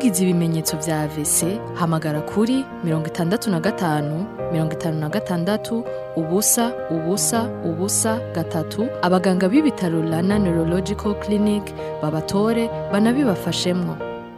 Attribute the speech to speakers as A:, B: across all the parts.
A: Wibonekeza ibimenyetso vya AVC hamagara kuri 65 56 ubusa gatatu abaganga b'ibitaro Rana Neurological Clinic babatore banabibafashemwo.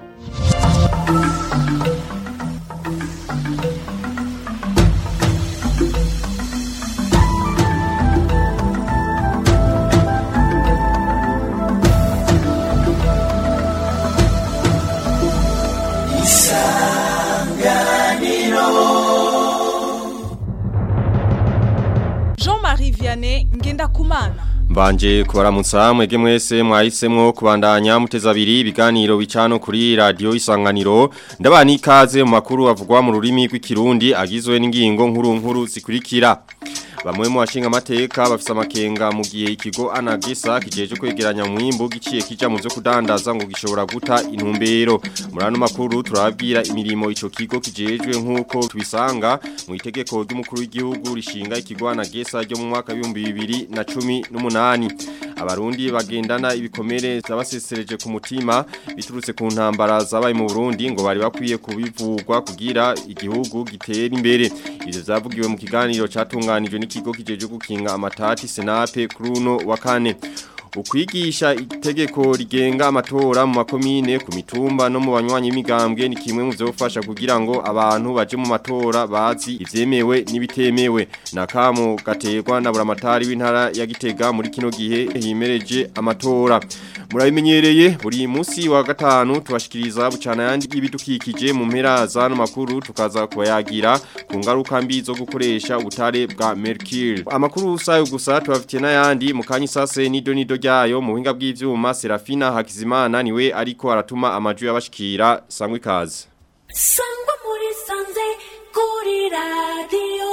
B: Ngendakumana
C: Mbanje kubaramutsa mwege mwese mwahisemwo kubandanya muteza abiri ibiganiro bicano kuri radio Isanganiro ndabani ikaze mu makuru avugwa mu rurimi rw'ikirundi agizwe n'ingingo nkuru zikurikira. Bamwe mu bashinga amateka bafise amakenga mu gihe ikigo Anagesa kijeje kwegeranya umwimbo giciye kija mu byo kudandaza ngo gishobora guta intumbero. Muri ano makuru turababwira imirimo ico kigo kijejwe nkuko tubisanga mu itegeko ry'umukuru w'igihugu rishinga ikigo Anagesa ryo mu mwaka 2018. Abarundi bagendana ibikomere zabasesereje ku mutima biturutse ku ntambara zabaye mu Burundi ngo bari bakwiye kubivugwa kugira igihugu gitera imbere. Ivyo vyavugiwe mu kiganiro catunganijwe n'ikigo kijeje gukinga amatati Senape Kruno wa kane. Ukwigisha itegeko rigenga amatora mu makomine ku mitumba no mu banywanyi imigambwe ni kimwe mu vyofasha kugira ngo abantu baje mu matora bazi ivyemewe n'ibitemewe. Nakamo gaterwa na buramatari w'intara ya Gitega muri kino gihe himereje amatora. Murabimenyereye buri munsi wa gatanu tubashikiriza bucana yandi ibidukikije mu mpera za no makuru tukaza kubayagira ku ngaruka mbi zo gukoresha ubutare bwa mercure. Amakuru usayo gusa tubafitiye n'ayandi mu kanyisase nido ryayo mu buhinga bw'ivyuma Serafina Hakizimana niwe ariko aratuma amajwi y'abashikira sangwe kazi.
D: Sangwa muri sanze kuri radio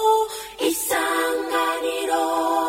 D: Isanganiro.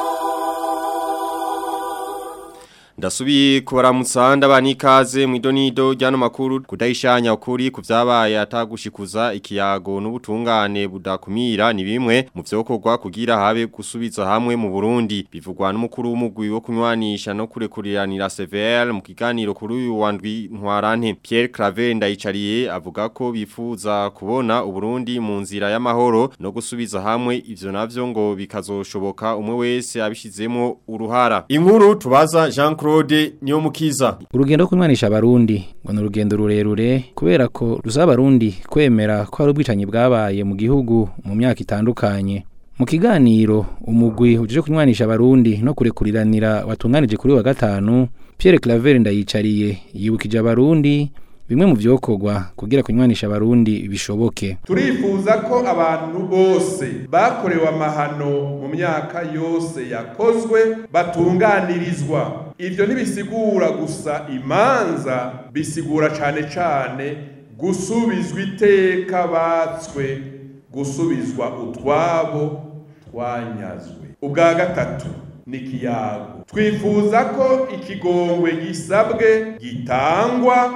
C: Ndasubiye kubaramutsa ndabani ikaze mu idonido ryano makuru kudahishanya ukuri kuvyabaye atagushikuza ikiyago n'ubutungane budakumira ni bimwe mu vyokorwa kugira habe gusubiza hamwe mu Burundi bivugwa n'umukuru w'umugwi wo kunywanisha no kurekuriranira CVR mu kiganiro kuri uyu wandwi ntwarante Pierre Claver Ndayicariye avuga ko bifuza kubona Uburundi mu nzira y'amahoro no gusubiza hamwe ivyo navyo ngo bikazoshoboka umwe wese abishizemo uruhara. Inkuru tubaza Jean Claude Niyomukiza.
E: Urugendo kunwanisha abarundi ngo n'urugendo rurerure kubera ko rusaba abarundi kwemera ko ari ubwicanyi bwabaye mu gihugu mu myaka itandukanye. Mu kiganiro umugwi uje kunwanisha abarundi no kurekuriranira watunganije kuri wa gatanu Pierre Claver Ndayicariye yibukije abarundi bimwe mu vyokorwa kugira kunywanisha abarundi bishoboke.
F: Turifuza ko abantu bose bakorewe amahano mu myaka yose yakozwe batunganirizwa. Ivyo ntibisigura gusa imanza, bisigura cane gusubizwa iteka batswe, gusubizwa utwabo twanyazwe. Ubwa gatatu ni kiyago. Twifuza ko ikigongwe gisabwe gitangwa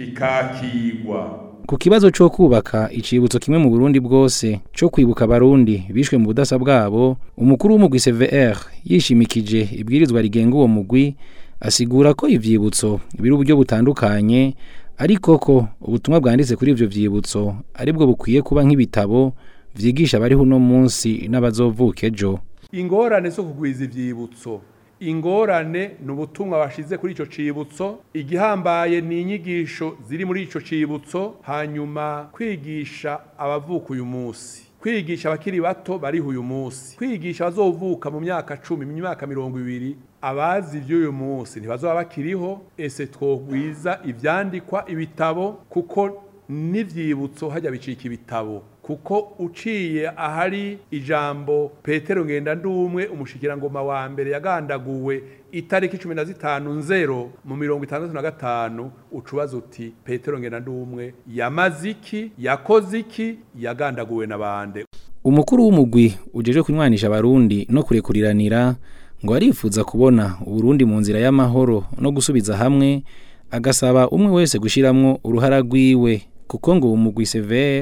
F: kikakigwa.
E: Ku kibazo cyo kubaka icibutso kimwe mu Burundi bwose cyo kwibuka abarundi bishwe mu budasa bwabo, umukuru w'umugwi CVR yishimikije ibwirizwa rigenga uwo mugwi asigura ko ivyibutso biri uburyo butandukanye ariko ko ubutumwa bwanditse kuri ivyo vyibutso aribwo bukwiye kuba nk'ibitabo vyigisha bari huno munsi n'abazovuka ejo.
F: Ingorane zo kugwiza ivyibutso, ingorane n'ubutumwa bashize kuri ico cibutso, igihambaye ni inyigisho ziri muri ico cibutso, hanyuma kwigisha abavuka uyu munsi, kwigisha abakiri bato bari uyu munsi, kwigisha abazovuka mu myaka 10 mu myaka 20 abazi ivy'uyu munsi ntibazoba bakiriho. Ese twogwiza ivyandikwa ibitabo kuko n'ivyibutso hajya bicika ibitabo, kuko uciye ahari ijambo Petero Ngendandumwe umushikirangoma wa mbere yagandaguwe itariki 15/0 mu 1965 ucubaza uti Petero Ngendandumwe yamaziki yakoziki yagandaguwe nabande.
E: Umukuru w'umugwi ujeje kunywanisha abarundi no kurekuriranira ngo arifuza kubona Uburundi mu nzira y'amahoro no gusubiza hamwe, agasaba umwe wese gushiramwo uruhara rwiwe kuko ngo umugwi CVR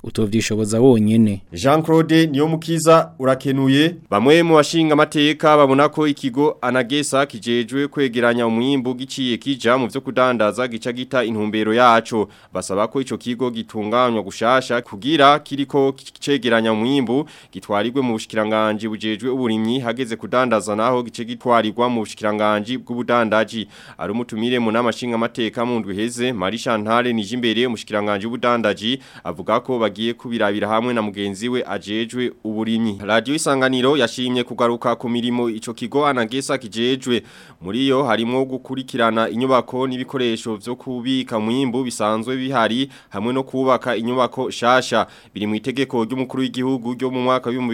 E: utovyishoboza wonyene.
C: Jean-Claude Niyomukiza urakenuye. Bamwe mu bashinga amateka babona ko ikigo Anagesa kijejwe kwegeranya umwimbu giciye kija mu vyo kudandaza gica gita intumbero yaco. Basaba ko ico kigo gitunganywa gushasha kugira kiriko cegeranya umwimbu gitwarirwe mu bushikiranganje bujejwe uburimyi hageze kudandaza naho gice gitwarirwa mu bushikiranganje bw'ubudandaji. Ari umutumire mu namashinga amateka mu ndwi heze Marie Chantal Nijimbere umushikiranganje w'ubudandaji avuga ko bagiye kubirabira hamwe na mugenzi we ajejwe uburimyi. Radio Isanganiro yashimye kugaruka ku mirimo ico kigo Anagesa kijejwe. Muri yo harimo gukurikirana inyubako n'ibikoresho vyo kubika mwimbu bisanzwe bihari hamwe no kubaka inyubako shasha. Biri mu itegeko ry'umukuru w'igihugu ryo mu mwaka wa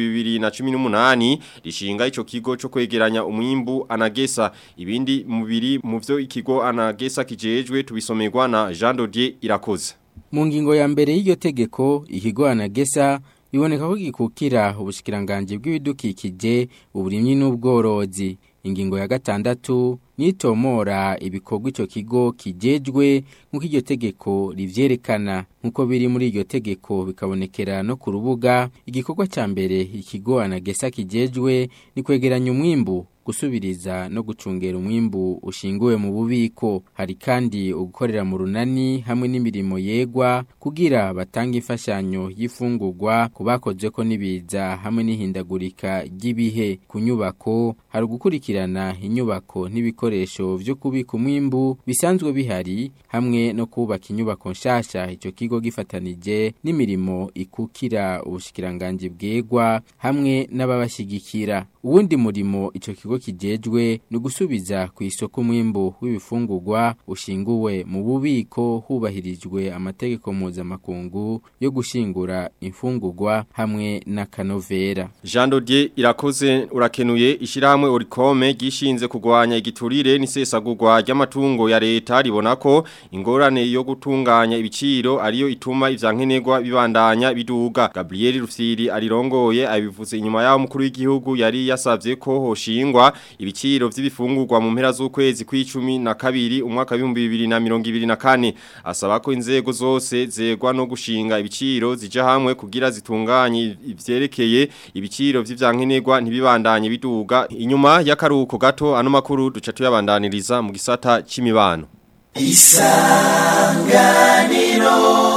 C: 2018 rishinga ico kigo cyo kwegeranya umwimbu Anagesa. Ibindi mubiri mu vyo ikigo Anagesa kijejwe tubisomerwa na Jean Dodier Irakoze.
B: Mu ngingo ya mbere y'iryo tegeko ikigo Anagesa biboneka ko gikukira ubushikiranganje bw'ibidukikije uburimyi n'ubworozi. Ingingo ya gatandatu nitomora ibikorwa ico kigo kijejwe nk'uko iryo tegeko rivyerekana nkuko biri muri iryo tegeko bikabonekera no ku rubuga. Igikorwa ca mbere ikigo Anagesa kijejwe ni kwegeranya umwimbu gusubiriza no gucungera umwimbu ushinguwe mu bubiko. Hari kandi ugukorera mu runani hamwe n'imirimo yegwa kugira batanga imfashanyo y'ifungurwa kubakoze ko nibiza hamwe n'ihindagurika ry'ibihe. Ku nyubako hari gukurikirana inyubako n'ibikoresho vyo kubika umwimbu bisanzwe bihari hamwe no kubaka inyubako nshasha ico kigo gifatanije n'imirimo ikukira ubushikiranganje bwegwa hamwe n'ababashigikira. Uwundi murimo ico kigo kijejwe ni gusubiza ku isoko umwimbu w'ibifungurwa ushinguwe mu bubiko hubahirijwe amategeko mpuzamakungu yo gushingura imfungurwa hamwe na kanovera.
C: Jean Dodier Irakoze urakenuye. Ishirahamwe Orikome gishinze kugwanya igiturire n'isesagurwa ry'amatungo ya leta ribona ko ingorane yo gutunganya ibiciro ariyo ituma ivyankenerwa bibandanya biduga. Gabriel Rufyiri arirongoye abivuze inyuma yaho umukuru w'igihugu yari yasavye ko hoshingwa ibiciro vy'ibifungurwa mu mpera z'ukwezi kw'icumi na kabiri umwaka wa 2024. Asaba ko inzego zose zegwa no gushinga ibiciro zija hamwe kugira zitunganye ivyerekeye ibiciro vy'ivyankenerwa ntibibandanye biduga. Inyuma y'akaruhuko gato ano makuru duca tuyabandaniriza mu gisata c'imibano.
G: Isanganiro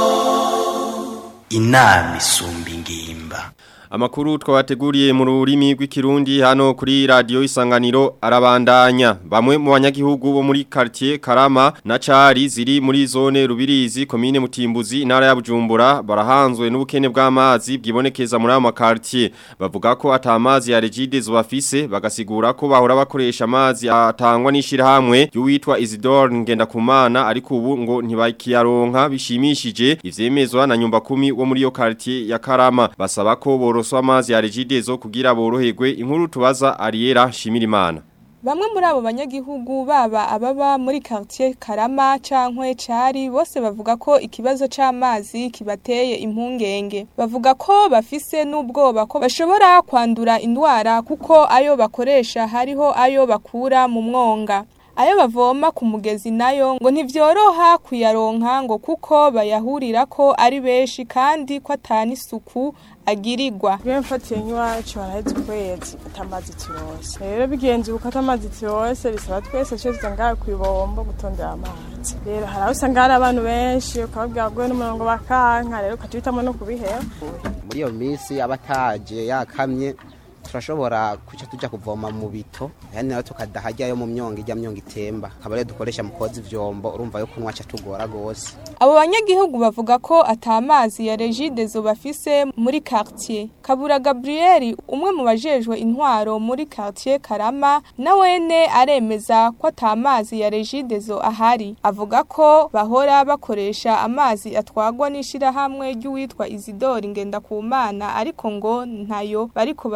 G: inama isumba ingimba.
C: Amakuru twabateguriye mu rurimi rw'ikirundi hano kuri radio Isanganiro arabandanya. Bamwe mu banyagihugu bo muri quartier Karama na Cari ziri muri zone Rubirizi commune Mutimbuzi intara ya Bujumbura barahanzwe n'ubukene bw'amazi bwibonekeza muri ama quartier. Bavuga ko atamazi ya Regidezo bafise bagasigura ko bahora bakoresha amazi atangwa n'ishirahamwe y'uwitwa Isidore Ngendakumana ariko ubu ngo ntibakiyaronka bishimishije. Ivyemezwa na nyumba 10 wo muri yo quartier ya Karama. Basaba ko boroswa amazi ya Regidezo kugira boroherwe. Inkuru tubaza Ariera Shimirimana.
H: Bamwe muri abo banyagihugu baba ababa muri quartier Karama cankwe Cari bose bavuga ko ikibazo c'amazi kibateye impungenge. Bavuga ko bafise n'ubwoba ko bashobora kwandura indwara kuko ayo bakoresha hariho ayo bakura mu mwonga. Ayo bavoma ku mugezi nayo ngo ntivyoroha kuyaronka ngo kuko bayahurira ko ari benshi kandi ko atani isuku agirirwa.
I: Bemfatiye nywacu baraheze kwezi atamazi tirose. Rero bigenze ukata amazi tirose bisaba twese cyo zangaye kwibomba gutondera amazi. Rero haraho usanga hari abantu benshi ukababwira gwe n'umurongo bakanka rero ukatwitamo no kubihera.
J: Muri iyo minsi abataje yakamye turashobora kuca tuja kuvoma mu bito yani nayo tukadahajya yo mu myonga ijya myonga itemba kabare dukoresha mu koza ivyombo urumva yo kunwa tugora gose.
H: Abo banyagihugu bavuga ko atamazi ya Regidezo bafise muri quartier. Kabura Gabriel umwe mu bajejwe intwaro muri quartier Karama na wene aremeza ko atamazi ya Regidezo ahari. Avuga ko bahora bakoresha amazi atwagwa n'ishira hamwe ry'uwitwa Isidore Ngendakumana ariko ngo ntayo bariko bararonka.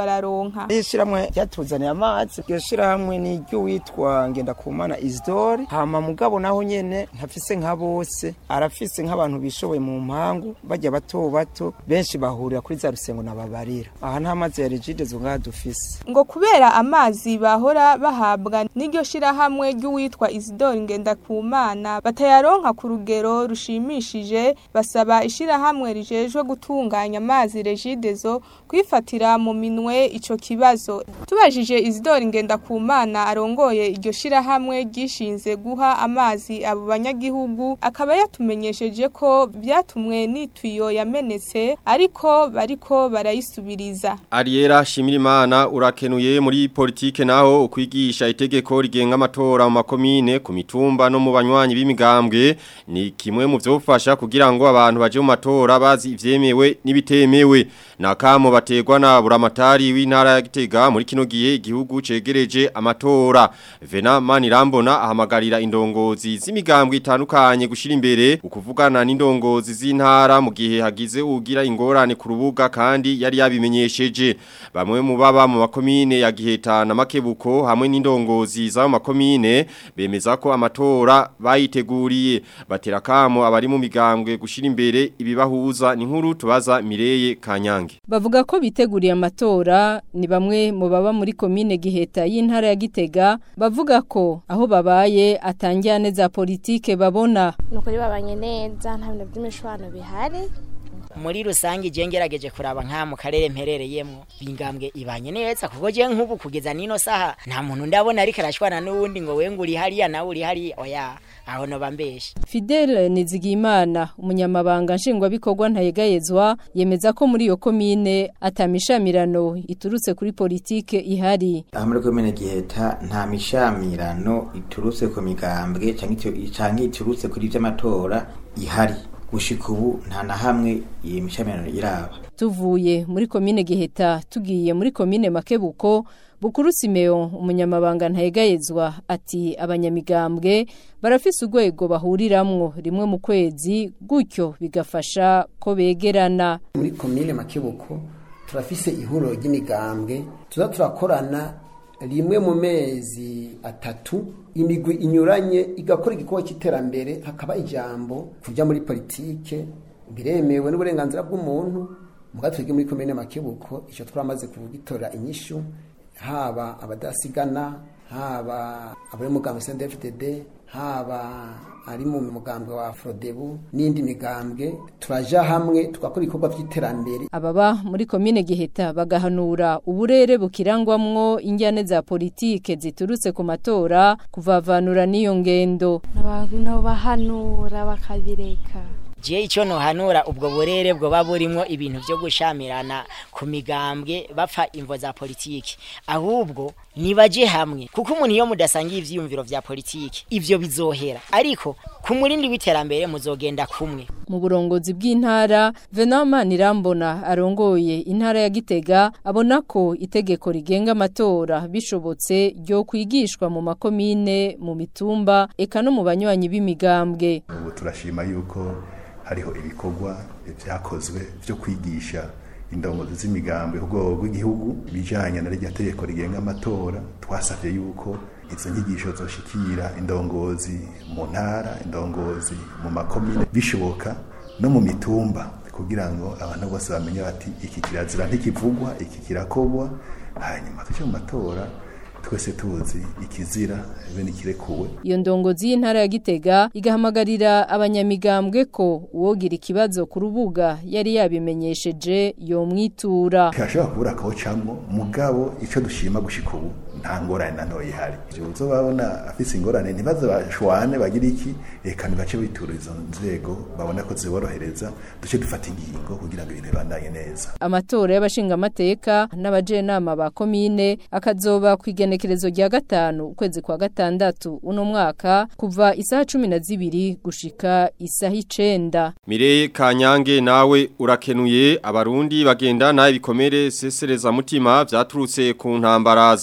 H: batayaronka.
K: Ishiramwe ryatuzaniye amazi, iryo shiramwe ni ry'uwitwa Ngendakumana Isidore, hama mugabo naho nyene ntafise nka bose, arafise nk'abantu bishoboye mu mpangu bajya bato bato benshi bahurira kuri za rusengo nababarira. Aha nta mazi ya Regidezo ngaha dufise.
H: Ngo kubera amazi bahora bahabwa n'iryo shirahamwe ry'uwitwa Isidore Ngendakumana batayaronka ku rugero rushimishije, basaba ishirahamwe rijejwe gutunganya amazi Regidezo kwifatira mu minwe ico kibazo. Tubajije Isidore Ngendakumana arongoye iryo shirahamwe gishinze guha amazi abo banyagihugu, akaba yatumenyesheje ko byatumwe n'ituyo yamenetse ariko bariko barayisubiriza.
C: Ariera Shimirimana, urakenuye. Muri politike naho ukwigisha itegeko rigenga amatora mu makomine, ku mitumba no mu banywanyi b'imigambwe ni kimwe mu vyofasha kugira ngo abantu baje mu matora bazi ivyemewe n'ibitemewe. Nakamo bategwa na buramatari w'intara ya Gitega muri kino gihe igihugu cegereje amatora. Vena Manirambona ahamagarira indongozi z'imigambwe itandukanye gushira imbere ukuvugana n'indongozi z'intara mu gihe hagize ugira ingorane ku rubuga kandi yari yabimenyesheje. Bamwe mu baba mu makomine ya Giheta na Makebuko hamwe n'indongozi za makomine bemeza ko amatora bayiteguriye. Batera kamo abari mu migambwe gushira imbere ibibahuza. Ni nkuru tubaza Mireye Kanyange.
L: Bavuga ko biteguriye amatora. Ni bamwe mu baba muri komine Giheta y'intara ya Gitega bavuga ko aho babaye atangiane za politike babona.
M: Nuko babanye neza nta bintu by'imishwano bihari.
N: Muri rusangi je ngerageje kuraba nka mu karere mperereyemo bingambwe ibanye neza kuko je nk'ubu kugeza nino saha nta muntu ndabona ari karashwana n'uwundi ngo wenga uri hariya na uri hari oya aho no bambeshe.
L: Fidel Nizigimana umunyamabanga nshingwabikorwa ntayegayezwa yemeza ko muri iyo komine atamishamirano iturutse kuri politike ihari.
O: Muri komine Giheta nta mishamirano iturutse ku migambwe canke iturutse kuri vy'amatora ihari. Gushika ubu nta na hamwe iyi mishamirano iraba.
L: Tuvuye muri komine Giheta tugiye muri komine Makebuko, Bukuru Simeon umunyamabanga ntayegayezwa ati abanyamigambwe barafise urwego bahuriramwo rimwe mu kwezi gutyo bigafasha ko begerana.
P: Muri komine Makebuko turafise ihuriro ry'imigambwe turakorana rimwe mu mezi atatu, imigwi inyuranye igakora igikorwa cy'iterambere, hakaba ijambo kujya muri politike biremewe n'uburenganzira bw'umuntu. Mugatwege muri komine Makebuko icyo twamaze kugitora inyishu, haba abadasigana, haba abari mu mugambwe CNDD-FDD, haba ari mu mugambwe wa Frodebu n'indi migambwe, turaja hamwe tugakora ibikorwa by'iterambere.
L: Ababa muri komine Giheta bagahanura uburere bukirangwamwo injyane za politike ziturutse ku matora kuvavanura n'iyo ngendo.
M: N'abantu bahanura bakabireka.
N: Je icyo no hanura ubwo burere bwo baburimo ibintu byo gushamirana ku migambwe bapfa imvo za politiki, ahubwo nibaje hamwe kuko umuntu iyo mudasangiye ivyiyumviro vya politiki ivyo bizohera, ariko ku murindi w'iterambere muzogenda kumwe.
L: Mu burongozi bw'intara Vena Manirambona arongoye intara ya Gitega abona ko itegeko rigenga amatora bishobotse ryo kwigishwa mu makomine, mu mitumba eka no mu banywanyi b'imigambwe.
Q: Ubu turashima yuko hariho ibikorwa byakozwe byo kwigisha indongozi z'imigambwe ku rwego rw'igihugu bijanye na rya tegeko rigenga amatora. Twasavye yuko izo nyigisho zoshikira indongozi mu ntara, indongozi mu makomine, bishoboka no mu mitumba, kugira ngo abantu bose bamenye bati iki kirazira ntikivugwa, iki kirakobwa, hanyuma tuje mu matora twese tuzi ikizira bene kirekuwe.
L: Iyo ndongozi y'intara ya Gitega igahamagarira abanyamigambwe ko uwogira ikibazo ku rubuga yari yabimenyesheje yo mwitura.
Q: Kashaka kubura ko camwo mugabo ico dushima gushika ubu nta ngorane nanoye hari. Uzo babona afise ingorane ntibaze bashwane bagira iki, eka nibace bitura izo nzego babona ko ziborohereza, duce dufata ingingo kugira ngo ibintu bandanye neza.
L: Amatora y'abashinga amateka n'abajenama ba komine akazoba kwigenekerezo rya 5 ukwezi kwa 6 uno mwaka kuva isaha 12 gushika isaha 9.
C: Mireye Kanyange nawe urakenuye. Abarundi bagenda na ibikomere sesereza mutima vyaturutse ku ntambara zabaye mu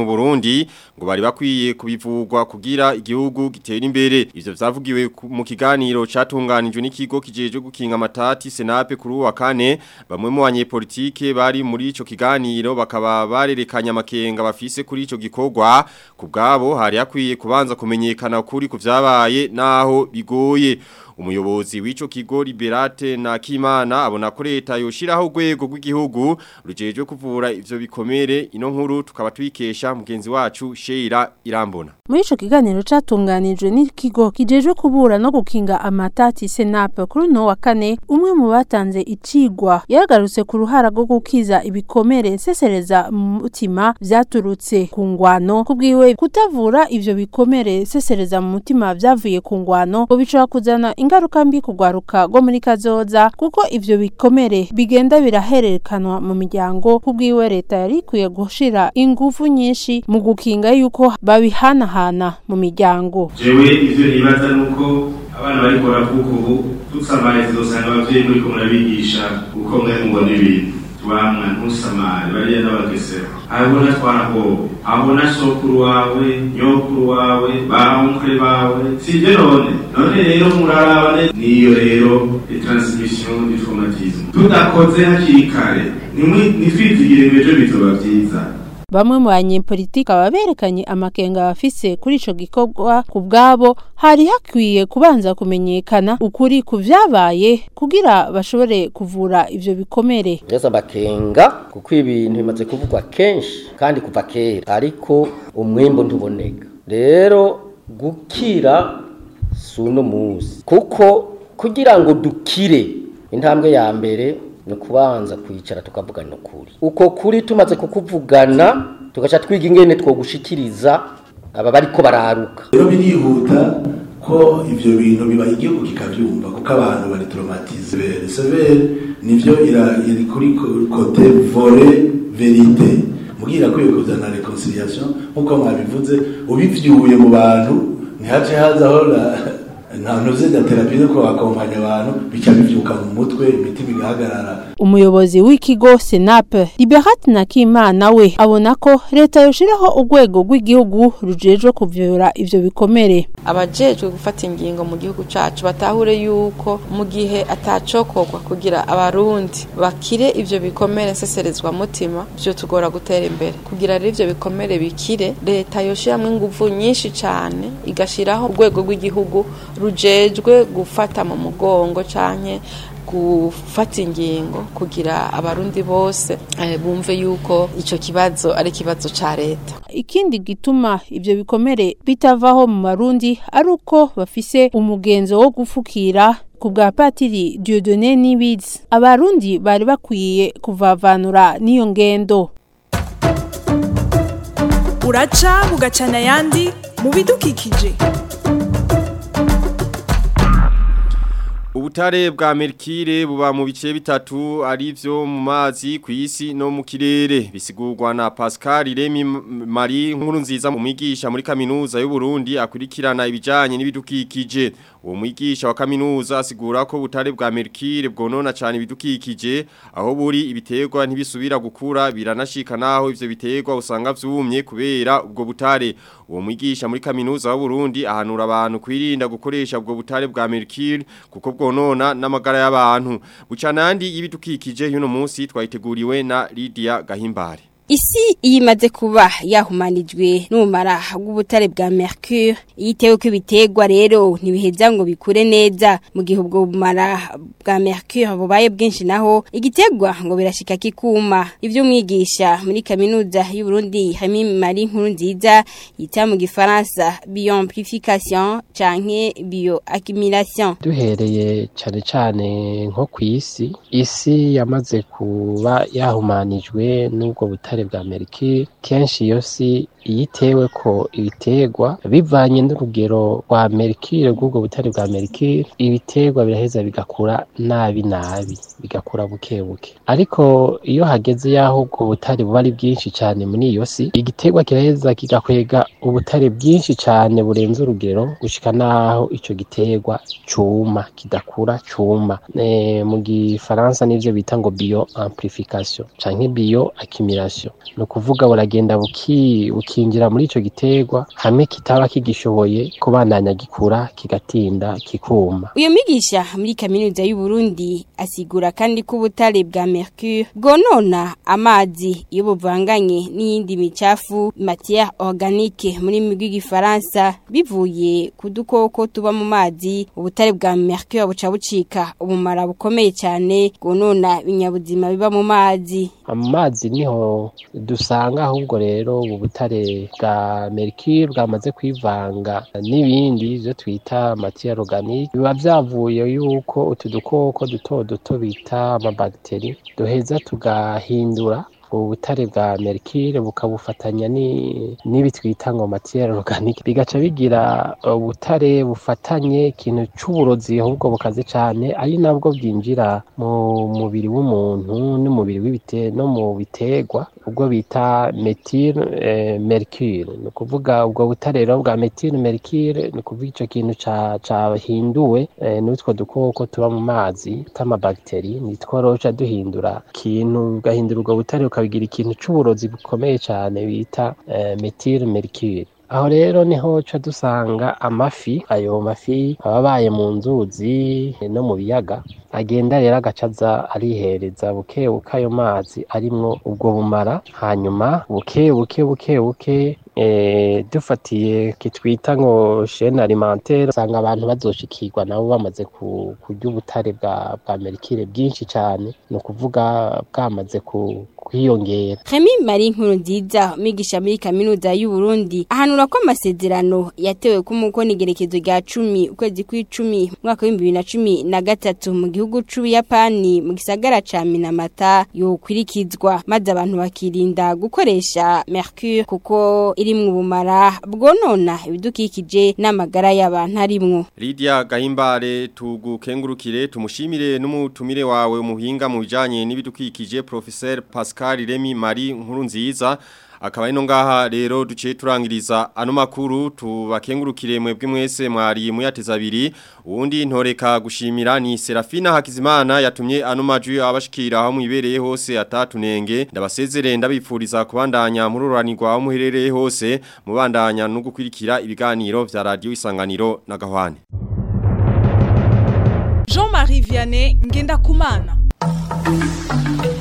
C: Burundi ngo bari bakwiye kubivugwa kugira igihugu gitera imbere. Ivyo vyavugiwe mu kiganiro catunganijwe n'ikigo kijeje gukinga amatati Senape kuri wa kane. Bamwe mu banyepolitike bari muri ico kiganiro bakaba barerekanye amakenga bafise kuri ico gikorwa. Kubgabo hari yakwiye kubanza kumenyekana kuri kuvyabaye naho bigoye. Umuyobozi w'ico kigo Liberate na Kimana abona ko leta yoshiraho urwego rw'igihugu rujejwe kuvura ivyo bikomere. Ino nkuru tukaba tuyikesha mugenzi wacu Sheila Irambona.
R: Muri ico kiganiro catunganijwe n'ikigo kijejwe kubura no gukinga amatati Senape kuri no wa kane, umwe mu batanze icigwa yaragarutse ku ruhara rwo gukiza ibikomere sesereza mu mutima vyaturutse ku ngwano. Kubwiwe kutavura ivyo bikomere sesereza mu mutima vyavuye ku ngwano ngo bishobora kuzana ingaruka mbi kugwaruka go muri kazoza, kuko ivyo bikomere bigenda birahererekanwa mu miryango. Kubwiwe leta yari ikwiye gushira ingufu nyinshi mu gukinga yuko babihanahana mu miryango.
S: Jewe ivyo nibaza nuko abana bari kora kuko ubu dusamaye zosanga abavyeyi muri ko murabigisha uko mwe mubona ibintu tubamwa ntusamare bariya n'abagesera abona twaraho abona sokuru wawe nyokuru wawe baonkre bawe sivyo none rero murarabane niyo rero transmission du traumatisme tudakoze hakiri kare nitwizigire ejo bitoba vyiza.
R: Bamwe mu banyepolitike ababerekanye amakenga bafise kuri ico gikorwa kubgabo hari hakwiye kubanza kumenyekana ukuri kuvyabaye kugira bashobore kuvura ivyo bikomere.
T: Yesa amakenga kuko ibintu bimaze kuvugwa kenshi kandi kuva kera ariko umwimbo ntuboneka. Rero gukira suno muzi kuko kugira ngo dukire intambwe ya mbere no kubanza kwicara tukavugana ukuri. Uko kuri tumaze kukuvugana tugaca twiga ingene twogushikiriza aba bariko bararuka.
U: Rero birihuta ko ivyo bintu biba igihugu kikavyumva kuko abantu bari traumatize severe nivyo iri kuri côté volé vérité. Mugira ko kuzana reconciliation nkuko mwabivuze ubivyuye mu bantu ntihaje hazaho nta noze da therapie ko akompanya abantu bica bivyuka mu mutwe imiti bigahagarara.
R: Umuyobozi w'ikigo Senape Liberate na Kimana we abona ko leta yoshiraho urwego rw'igihugu rujejwe kuvyura ivyo bikomere.
V: Abajejwe gufata ingingo mu gihugu cacu batahure yuko mu gihe atacokorwa kugira abarundi bakire ivyo bikomere seserezwa mutima byo tugora gutera imbere. Kugira rero ivyo bikomere bikire leta yoshiramwe ingufu nyinshi cyane igashiraho urwego rw'igihugu rujejwe gufata mu mugongo canke gufata ingingo kugira abarundi bose bumve yuko ico kibazo ari kibazo ca leta.
R: Ikindi gituma ivyo bikomere bitavaho mu Barundi ari uko bafise umugenzo wo gufukira. Kubwa Patiri Dieudonné Nibizi abarundi bari bakwiye kuvavanura niyo ngendo.
W: Uraca bugacana yandi mu bidukikije.
C: Ubutare bwa mercure buba mu bice bitatu arivyo mu mazi kw'isi no mu kirere bisigurwa na Pascal Remy Marie nkuru nziza mu mwigisha muri kaminuza y'u Burundi akurikirana ibijanye n'ibidukikije. Uwo mwigisha wa kaminuza asigura ko ubutare bwa mercure bwonona cyane ibidukikije aho buri ibiterwa ntibisubira gukura biranashika naho ivyo biterwa usanga vyumye kubera ubwo butare. Uwo mwigisha muri kaminuza y'u Burundi ahanura abantu kwirinda gukoresha ubwo butare bwa mercure kuko bwonona n'amagara y'abantu. Bucanandi y'ibidukikije yuno munsi twayiteguriwe na Lydia Gahimbare.
X: Isi iyimaze kuba yahumanijwe n'umumara w'ubutare bwa mercure yitewe ko ibitegwa rero ntibiheza ngo bikure neza mu gihe ubwo bumara bwa mercure bubaye bwinshi naho igitegwa ngo birashika kikuma. Ivyo mwigisha muri kaminuza y'u Burundi Remy Marie nkuru nziza yita mu gifaransa bioamplification canke bioaccumulation.
Y: Duhereye cane nko kw'isi isi yamaze kuba yahumanijwe n'ubwo butare bwa mercure kenshi iyo si iyitewe ko ibitegwa bivanye n'urugero rwa mercure bw'ubwo butare bwa mercure ibitegwa biraheza bigakura nabi bigakura buke buke. Ariko iyo hageze yaho ubwo butare buba ari bwinshi cyane muri iyo si igitegwa kiraheza kigakwega ubutare bwinshi cyane burenze urugero gushika naho ico gitegwa cuma kidakura cuma. Mu gifaransa nivyo bita ngo bioamplification canke bioaccumulation. No kuvuga buragenda buki kikinjira muri ico giterwa hamwe kitaba kigishoboye kubandanya gikura kigatinda kikuma.
X: Uyo mwigisha muri kaminuza y'u Burundi asigura kandi ko ubutare bwa mercure bwonona amazi iyo buvanganye n'iyindi micafu matière organique muri migwi gifaransa bivuye ku dukoko tuba mu mazi. Ubutare bwa mercure buca bucika ubumara bukomeye cyane bwonona ibinyabuzima biba mu mazi.
Y: Amazi niho dusanga ahubwo rero ubu butare bwa mercure bwamaze kwivanga n'ibindi byo twita matière organique biba byavuye yuko utudukoko duto duto bita amabacteri duheza tugahindura ubutare bwa mercure bukabufatanya n'ibi twita ngo matière organique bigaca bigira ubutare bufatanye ikintu c'uburozi ahubwo bukaze cyane ari nabwo bwinjira mu mubiri w'umuntu n'umubiri w'ibite no mu biterwa ubwo bita methyl mercure no kuvuga ubwo butare rero bwa methyl mercure no kuvuga ico kintu cahinduwe n'utwo dukoko tuba mu mazi t'amabacteri nitwo roca duhindura kintu gahindura ubwo butare bigira ikintu c'uburozi bukomeye cyane bita methyl mercure. Aho rero niho ca dusanga amafi, ayo mafi ababaye mu nzuzi no mu biyaga agenda rero agacaza arihereza buke ayo mazi arimwo ubwo bumara, hanyuma buke dufatiye kitwita ngo chaîne alimentaire usanga abantu bazoshikirwa nabo bamaze kurya ubutare bwa mercure bwinshi cyane no kuvuga bwamaze kwiyongera.
X: Remy Marie Nkurunziza migisha muri kaminuza y'u Burundi ahanura ko amasezerano yatewe ku mukono igerekezo rya 10 ukwezi kw'icumi mwaka wa 2013 mu gihugu c'Ubuyapani mu gisagara ca Minamata yokwirikizwa maze abantu bakirinda gukoresha mercure kuko irimwo ubumara bwonona ibidukikije n'amagara y'abantu arimwo.
C: Lydia Gahimbare tugukengurukire tumushimire n'umutumire wawe umuhinga mu bijanye n'ibidukikije Professeur Pascal Remy Marie Nkurunziza. Akaba ino ngaha rero duciye turangiriza ano makuru tubakengurukire mwebwe mwese mwari muyateza abiri. Uwundi ntoreka gushimira ni Serafina Hakizimana yatumye ano majwi abashikira aho mwibereye hose atatunenge. Ndabasezere ndabipfuriza kubandanya mururanirwa aho muherereye hose mubandanya no gukwirikira ibiganiro vya Radio Isanganiro na Gahwane.
W: Jean-Marie Vianney Ngendakumana.